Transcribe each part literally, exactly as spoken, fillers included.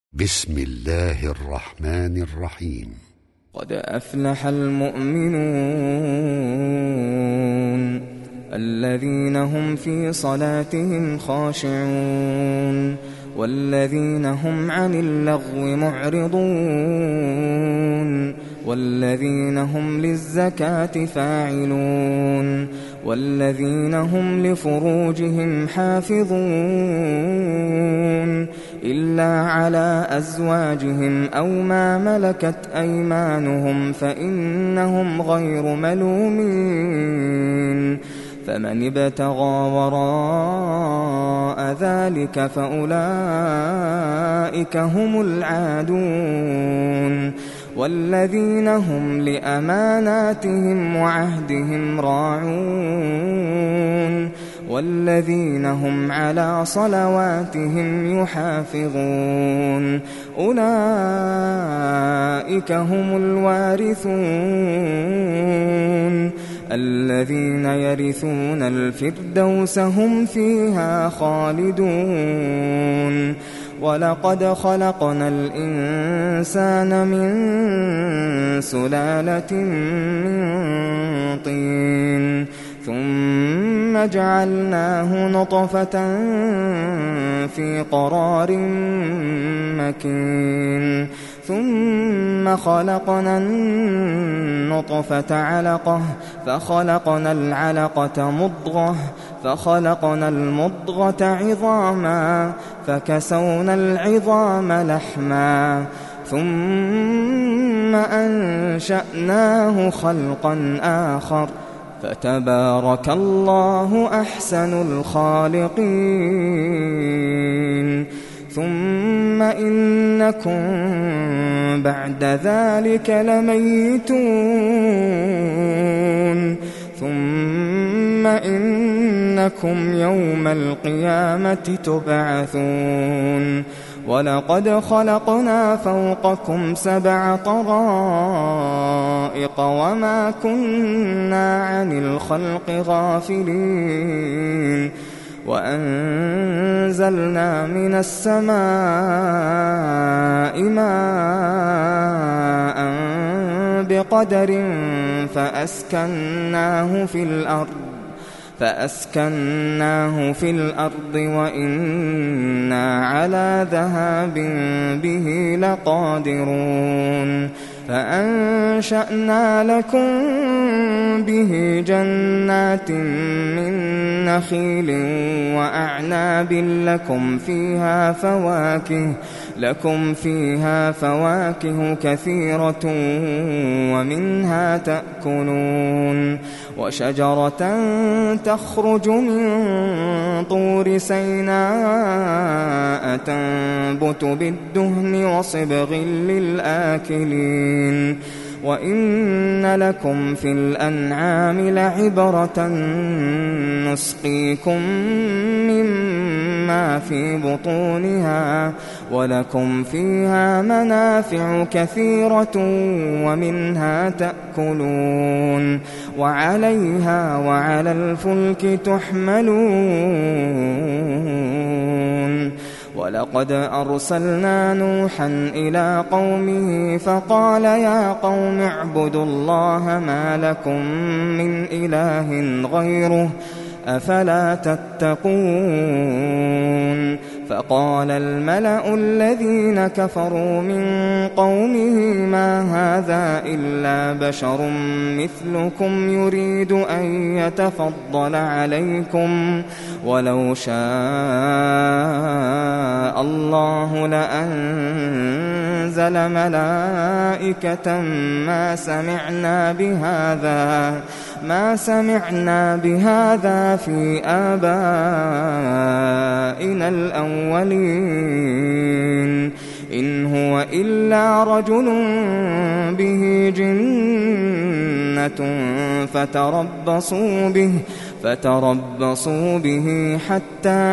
بسم الله الرحمن الرحيم. قد أفلح المؤمنون الذين هم في صلاتهم خاشعون والذين هم عن اللغو معرضون والذين هم للزكاة فاعلون والذين هم لفروجهم حافظون إلا على أزواجهم أو ما ملكت أيمانهم فإنهم غير ملومين فمن ابتغى وراء ذلك فأولئك هم العادون والذين هم لأماناتهم وعهدهم راعون والذين هم على صلواتهم يحافظون أولئك هم الوارثون الذين يرثون الفردوس هم فيها خالدون ولقد خلقنا الإنسان من سلالة من طين ثم جعلناه نطفة في قرار مكين ثم خلقنا النطفة علقة فخلقنا العلقة مضغة فخلقنا المضغة عظاما فكسونا العظام لحما ثم أنشأناه خلقا آخر فتبارك الله أحسن الخالقين ثم إنكم بعد ذلك لميتون ثم إنكم يوم القيامة تبعثون ولقد خلقنا فوقكم سبع طرائق وما كنا عن الخلق غافلين وأنزلنا من السماء ماء بقدر فأسكناه في الأرض فأسكناه في الأرض وإنا على ذهاب به لقادرون فأنشأنا لكم به جنات من نخيل وأعناب لكم فيها فواكه لكم فيها فواكه كثيرة ومنها تأكلون وشجرة تخرج من طور سيناء تنبت بالدهن وصبغ للآكلين وإن لكم في الأنعام لعبرة نسقيكم مما في بطونها ولكم فيها منافع كثيرة ومنها تأكلون وعليها وعلى الفلك تحملون ولقد أرسلنا نوحا إلى قومه فقال يا قوم اعبدوا الله ما لكم من إله غيره أفلا تتقون فقال الملأ الذين كفروا من قومه ما هذا إلا بشر مثلكم يريد أن يتفضل عليكم ولو شاء الله لأنزل ملائكة ما سمعنا بهذا ما سمعنا بهذا في آبائنا الأولين إن هو إلا رجل به جنة فتربصوا به فتربصوا به حتى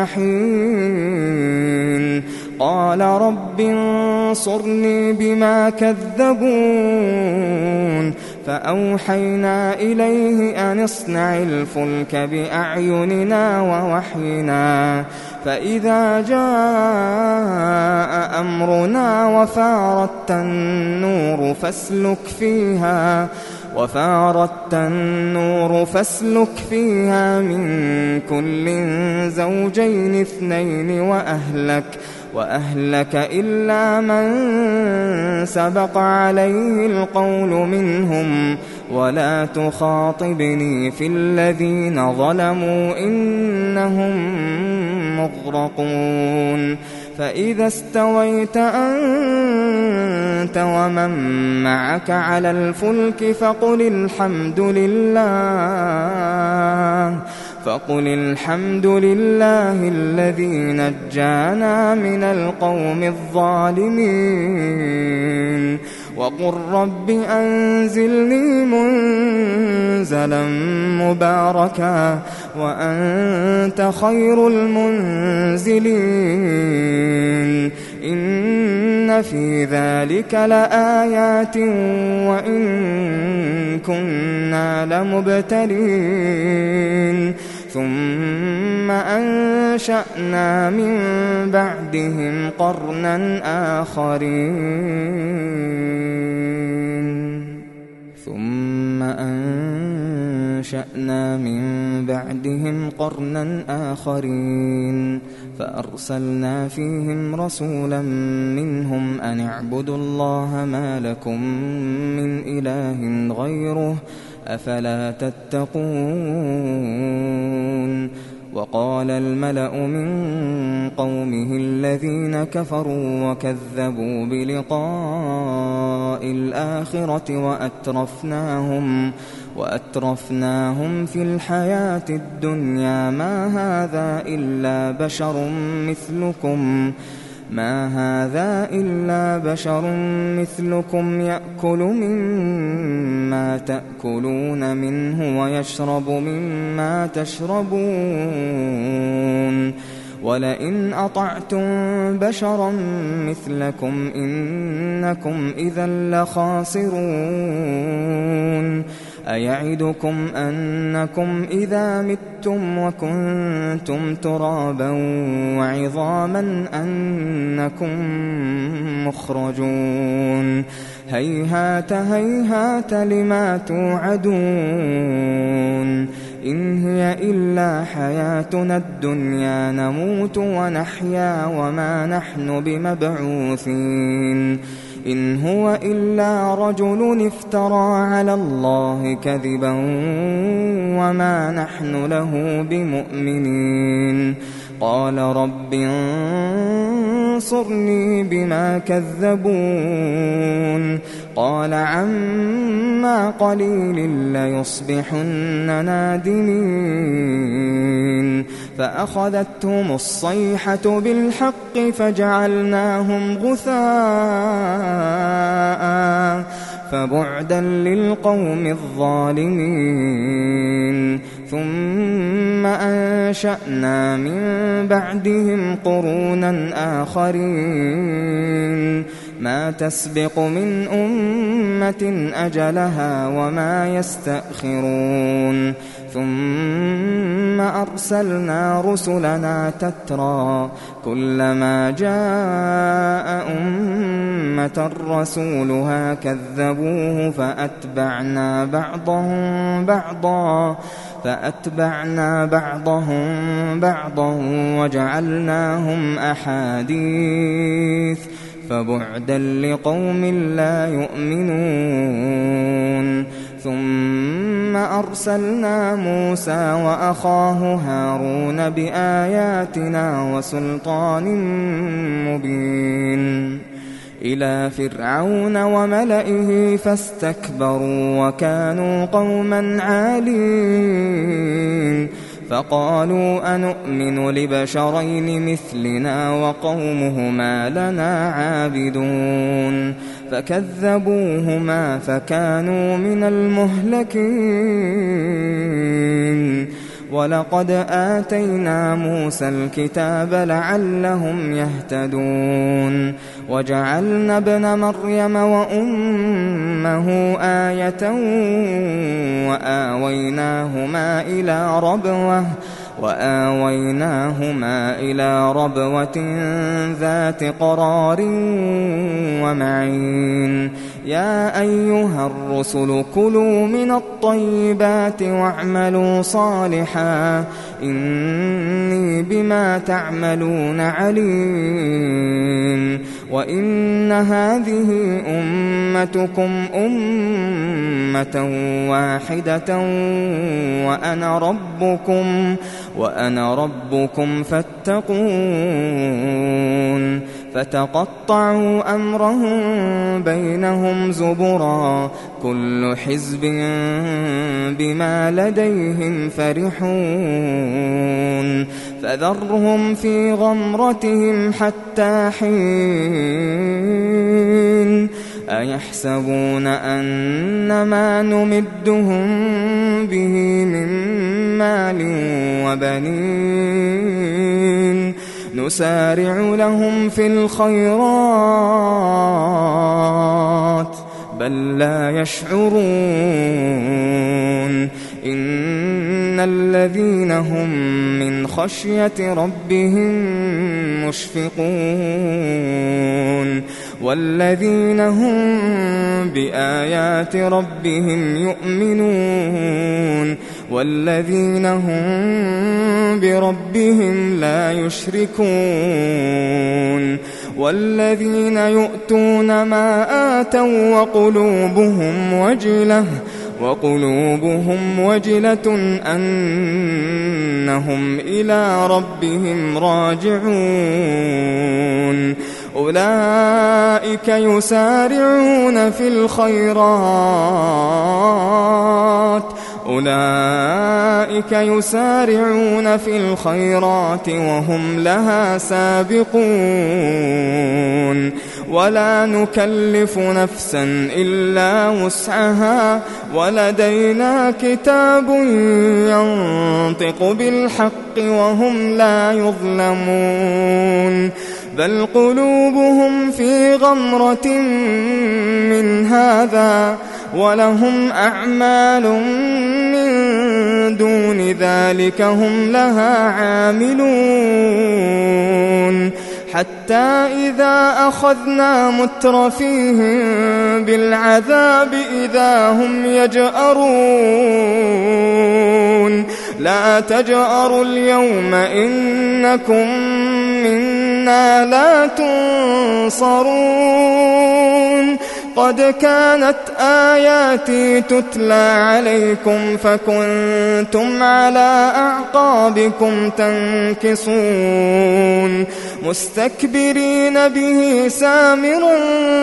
حين قال رب انصرني بما كذبون فأوحينا إليه أن اصنع الفلك بأعيننا ووحينا فإذا جاء أمرنا وفارت النور فاسلك فيها وفارت النور فاسلك فيها من كل زوجين اثنين وأهلك وأهلك إلا من سبق عليه القول منهم ولا تخاطبني في الذين ظلموا إنهم مغرقون فإذا استويت أنت ومن معك على الفلك فقل الحمد لله فقل الحمد لله الذي نجانا من القوم الظالمين وقل رب أنزلني منزلا مباركا وأنت خير المنزلين إن في ذلك لآيات وإن كنا لمبتلين ثم أنشأنا من بعدهم قرنا آخرين ثم أنشأنا من بعدهم قرنا آخرين فأرسلنا فيهم رسولا منهم أن اعبدوا الله ما لكم من إله غيره أفلا تتقون وقال الملأ من قومه الذين كفروا وكذبوا بلقاء الآخرة وأترفناهم وأترفناهم في الحياة الدنيا ما هذا إلا بشر مثلكم ما هذا إلا بشر مثلكم يأكل مما تأكلون منه ويشرب مما تشربون ولئن أطعتم بشرا مثلكم إنكم إذا لخاسرون أيعدكم أنكم إذا متم وكنتم ترابا وعظاما أنكم مخرجون هيهات هيهات لما توعدون إن هي إلا حياتنا الدنيا نموت ونحيا وما نحن بمبعوثين إن هو إلا رجل افترى على الله كذبا وما نحن له بمؤمنين قال رب انصرني بما كذبون قال عما قليل ليصبحن نادمين فأخذتهم الصيحة بالحق فجعلناهم غثاء فبعدا للقوم الظالمين ثم أنشأنا من بعدهم قرونا آخرين ما تسبق من أمة أجلها وما يستأخرون ثم أرسلنا رسلنا تترى كلما جاء أمة رسولها كذبوه فأتبعنا بعضهم بعضا فأتبعنا بعضهم بعضا وجعلناهم أحاديث فبعدا لقوم لا يؤمنون ثم أرسلنا موسى وأخاه هارون بآياتنا وسلطان مبين إلى فرعون وملئه فاستكبروا وكانوا قوما عالين فقالوا أنؤمن لبشرين مثلنا وقومهما لنا عابدون فكذبوهما فكانوا من المهلكين ولقد آتينا موسى الكتاب لعلهم يهتدون وجعلنا ابن مريم وأمه آية وآويناهما إلى ربوة وآويناهما إلى ربوة ذات قرار ومعين يا أيها الرسل كلوا من الطيبات واعملوا صالحا إني بما تعملون عليم وإن هذه أمتكم أمة واحدة وأنا ربكم وأنا ربكم فاتقون فتقطعوا أمرهم بينهم زبرا كل حزب بما لديهم فرحون فذرهم في غمرتهم حتى حين أيحسبون أن ما نمدهم به من مال وبنين نسارع لهم في الخيرات بل لا يشعرون إن الذين هم من خشية ربهم مشفقون والذين هم بآيات ربهم يؤمنون والذين هم بربهم لا يشركون والذين يؤتون ما آتوا وقلوبهم وجلة وقلوبهم وجلة أنهم إلى ربهم راجعون أولئك يسارعون في الخيرات أولئك يسارعون في الخيرات وهم لها سابقون ولا نكلف نفسا إلا وسعها ولدينا كتاب ينطق بالحق وهم لا يظلمون بل قلوبهم في غمرة من هذا ولهم أعمال من دون ذلك هم لها عاملون حتى إذا أخذنا مترفيهم بالعذاب إذا هم يجأرون لا تجأروا اليوم إنكم منا لا تنصرون قد كانت آياتي تتلى عليكم فكنتم على أعقابكم تنكصون مستكبرين به سامرا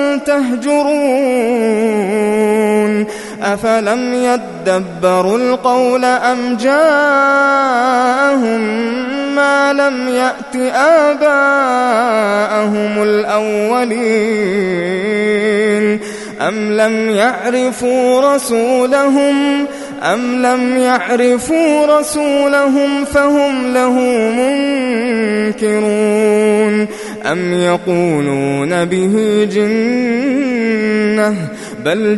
تهجرون أفلم يدبروا القول أم جاءهم ما لم يأت آباءهم الأولين أم لم يعرفوا رسولهم أم لم يعرفوا رسولهم فهم له منكرون أم يقولون به جنة بل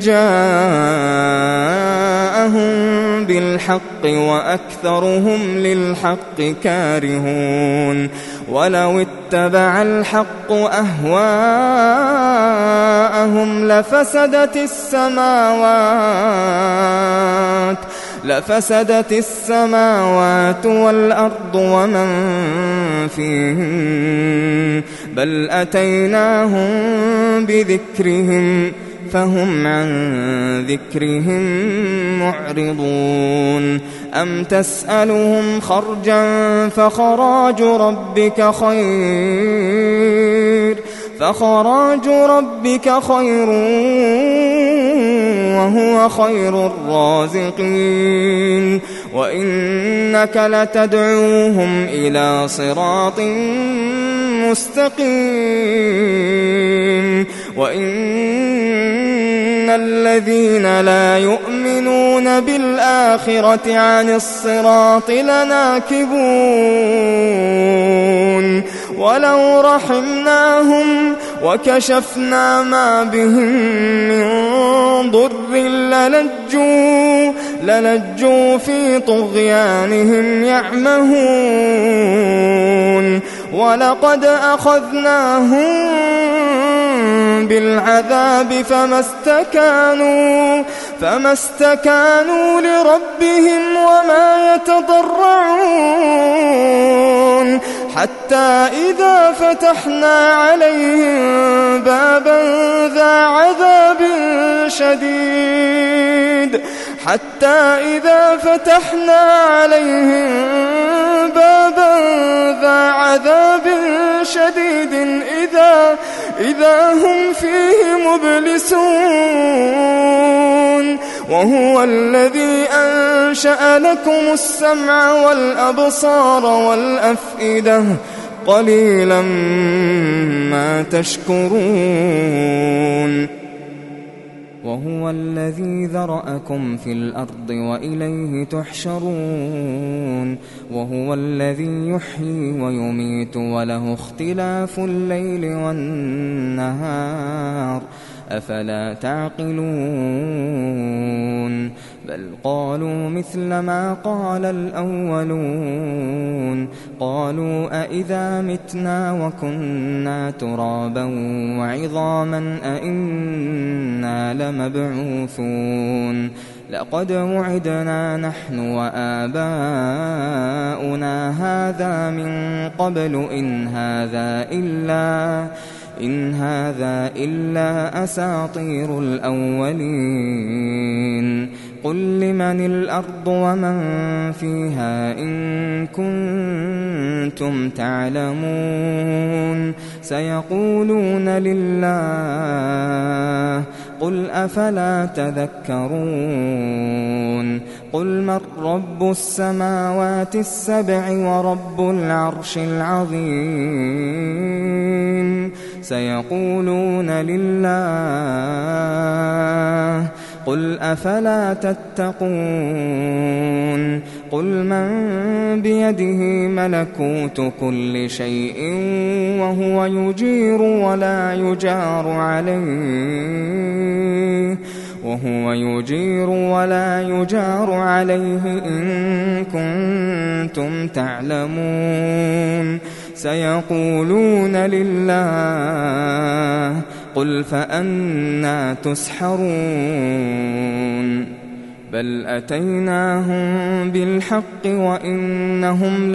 جاءهم بالحق وأكثرهم للحق كارهون ولو اتبع الحق أهواءهم لفسدت السماوات لفسدت السماوات والأرض ومن فيهن بل أتيناهم بذكرهم فهم عن ذكرهم معرضون أم تسألهم خرجا فخراج ربك خير فخراج ربك خير وهو خير الرازقين وإنك لتدعوهم إلى صراط مستقيم وإن الذين لا يؤمنون بالآخرة عن الصراط لناكبون ولو رحمناهم وكشفنا ما بهم من ضر للجوا, للجوا في طغيانهم يعمهون ولقد أخذناهم بالعذاب فما استكانوا, فما استكانوا لربهم وما يتضرعون حتى إذا فتحنا عليهم بابا ذا عذاب شديد حتى إذا فتحنا عليهم بابا ذا عذاب شديد إذا, إذا هم فيه مبلسون وهو الذي أنشأ لكم السمع والأبصار والأفئدة قليلا ما تشكرون وهو الذي ذرأكم في الأرض وإليه تحشرون وهو الذي يحيي ويميت وله اختلاف الليل والنهار أفلا تعقلون بل قالوا مثل ما قال الأولون قالوا أئذا متنا وكنا ترابا وعظاما أئنا لمبعوثون لقد وعدنا نحن وآباؤنا هذا من قبل إن هذا إلا إن هذا إلا أساطير الأولين قل لمن الأرض ومن فيها إن كنتم تعلمون سيقولون لله قل أفلا تذكرون قل من رب السماوات السبع ورب العرش العظيم سيقولون لله قل أفلا تتقون قل من بيده ملكوت كل شيء وهو يجير ولا يجار عليه وهو يجير ولا يجار عليه إن كنتم تعلمون سيقولون لله قل فأنى تسحرون بل أتيناهم بالحق وإنهم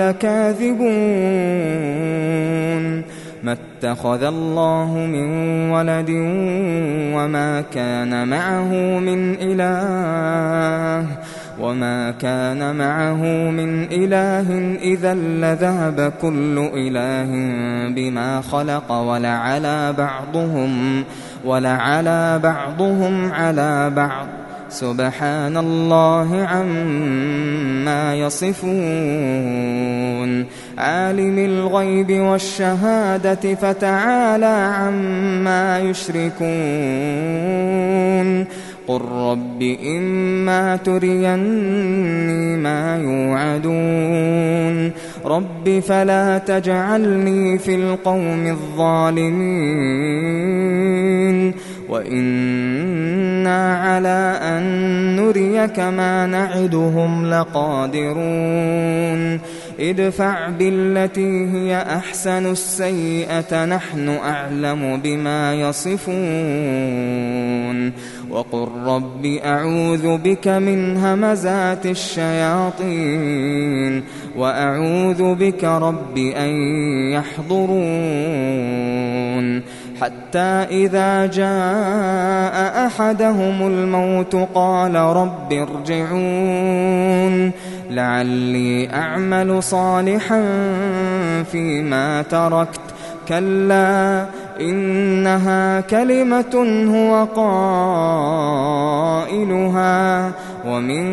لكاذبون ما اتخذ الله من ولد وما كان معه من إله وما كان معه من إله إذا لذهب كل إله بما خلق ولعلى بعضهم ولعلى بعضهم على بعض سبحان الله عما يصفون عالم الغيب والشهادة فتعالى عما يشركون قل رب إما تريني ما يوعدون رب فلا تجعلني في القوم الظالمين وإنا على أن نريك ما نعدهم لقادرون ادفع بالتي هي أحسن السيئة نحن أعلم بما يصفون وقل رب أعوذ بك من همزات الشياطين وأعوذ بك رب أن يحضرون حتى إذا جاء أحدهم الموت قال رب ارجعون لعلي أعمل صالحا فيما تركت كلا إنها كلمة هو قائلها ومن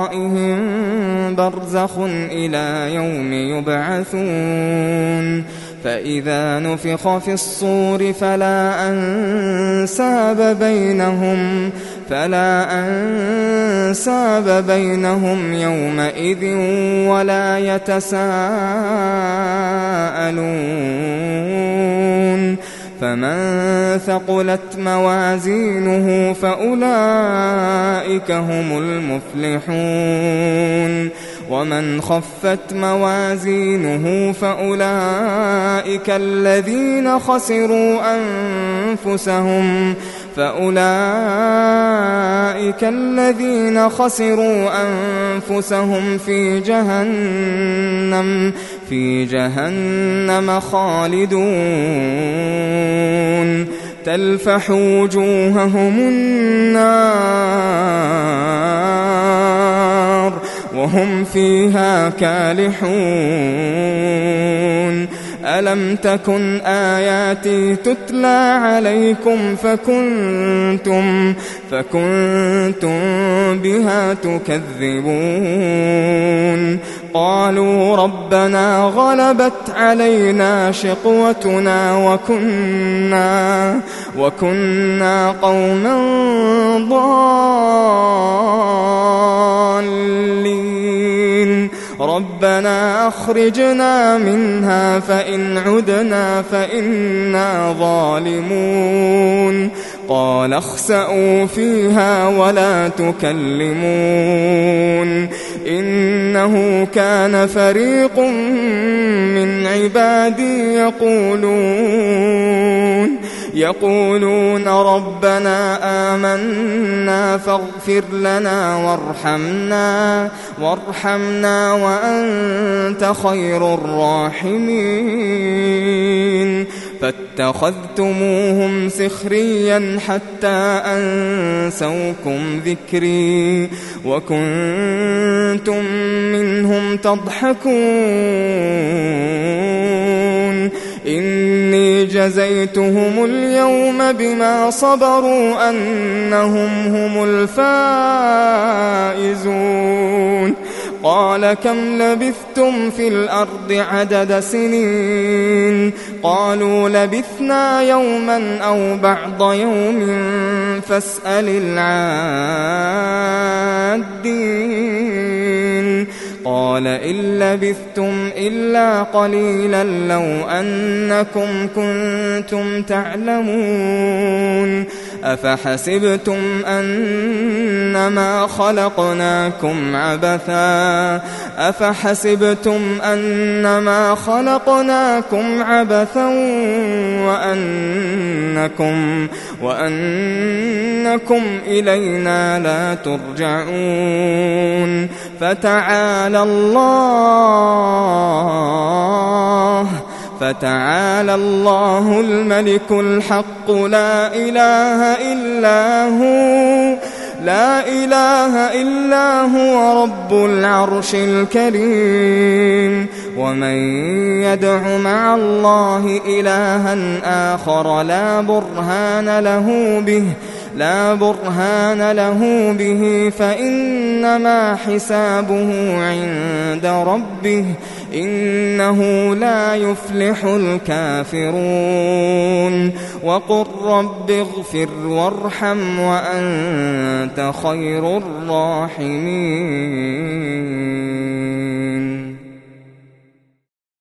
ورائهم برزخ إلى يوم يبعثون فإذا نفخ في الصور فلا أنساب بينهم فلا أنساب بينهم يومئذ ولا يتساءلون فمن ثقلت موازينه فأولئك هم المفلحون ومن خفت موازينه فأولئك الذين خسروا أنفسهم فأولئك الذين خسروا أنفسهم في جهنم في جهنم خالدون تلفح وجوههم النار وهم فيها كالحون ألم تكن آياتي تتلى عليكم فكنتم فكنتم بها تكذبون قالوا ربنا غلبت علينا شقوتنا وكنا وكنا قوما ضالين ربنا أخرجنا منها فإن عدنا فإنا ظالمون قال اخسئوا فيها ولا تكلمون إنه كان فريق من عبادي يقولون يقولون ربنا آمنا فاغفر لنا وارحمنا وارحمنا وأنت خير الراحمين فاتخذتموهم سخريا حتى أنسوكم ذكري وكنتم منهم تضحكون إني جزيتهم اليوم بما صبروا أنهم هم الفائزون قال كم لبثتم في الأرض عدد سنين قالوا لبثنا يوما أو بعض يوم فاسأل العادين قال إن لبثتم إلا قليلا لو أنكم كنتم تعلمون أفحسبتم أنما خلقناكم عبثا أفحسبتم أنما خلقناكم عبثا وأنكم وأنكم إلينا لا ترجعون فتعالى الله فتعالى الله الملك الحق لا إله إلا هو لا إله إلا هو رب العرش الكريم ومن يدع مع الله إلها آخر لا برهان له به لا برهان له به فإنما حسابه عند ربه إنه لا يفلح الكافرون وقل رب اغفر وارحم وأنت خير الراحمين